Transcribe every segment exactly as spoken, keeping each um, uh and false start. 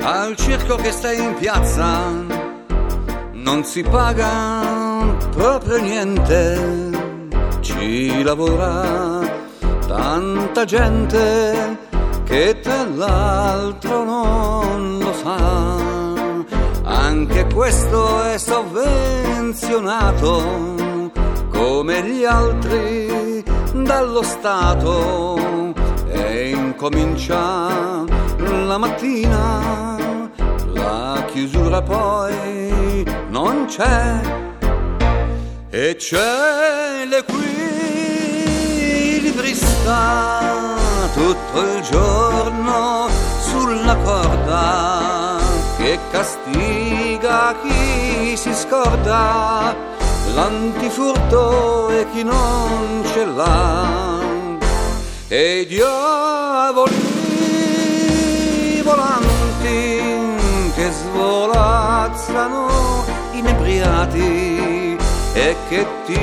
al circo che sta in piazza non si paga proprio niente, ci lavora tanta gente che tra l'altro non lo sa. Anche questo è sovvenzionato come gli altri dallo Stato, e incomincia la mattina, la chiusura poi non c'è, e c'è l'equilibrista tutto il giorno sulla corda che castiga chi si scorda, l'antifurto e chi non ce l'ha, e i diavoli volanti che svolazzano inebriati e che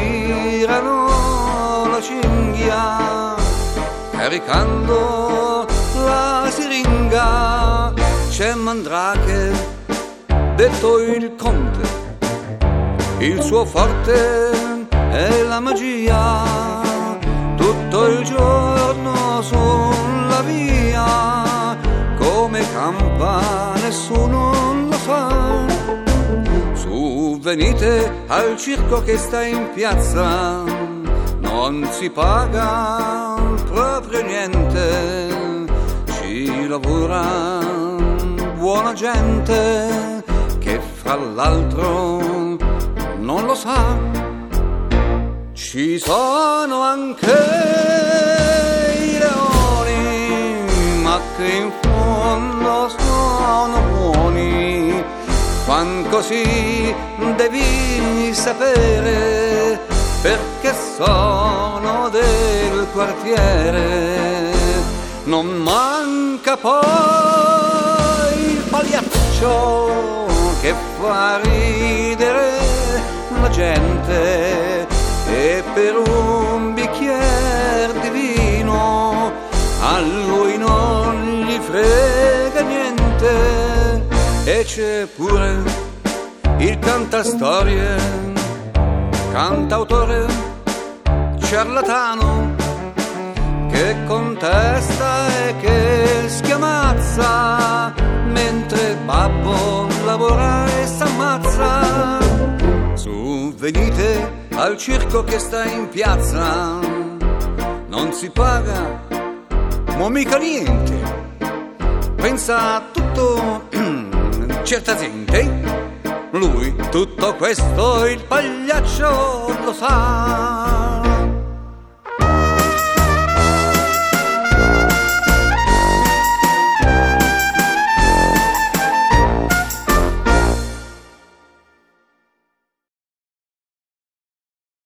tirano la cinghia caricando la siringa. C'è Mandrake, detto il conte, il suo forte è la magia, tutto il giorno sulla via, come campa nessuno lo sa. Su, venite al circo che sta in piazza, non si paga proprio niente, ci lavora buona gente che fra l'altro non lo sa. Ci sono anche i leoni, ma che in fondo sono buoni. Fan così devi sapere, perché sono del quartiere. Non manca poi il pagliaccio che fa ridere la gente, e per un bicchiere di vino a lui non gli frega niente. E c'è pure il cantastorie, cantautore ciarlatano, che contesta e che schiamazza, mentre babbo lavora e s'ammazza. Su, venite al circo che sta in piazza, non si paga, ma mica niente. Pensa a tutto certa gente, lui tutto questo il pagliaccio lo sa.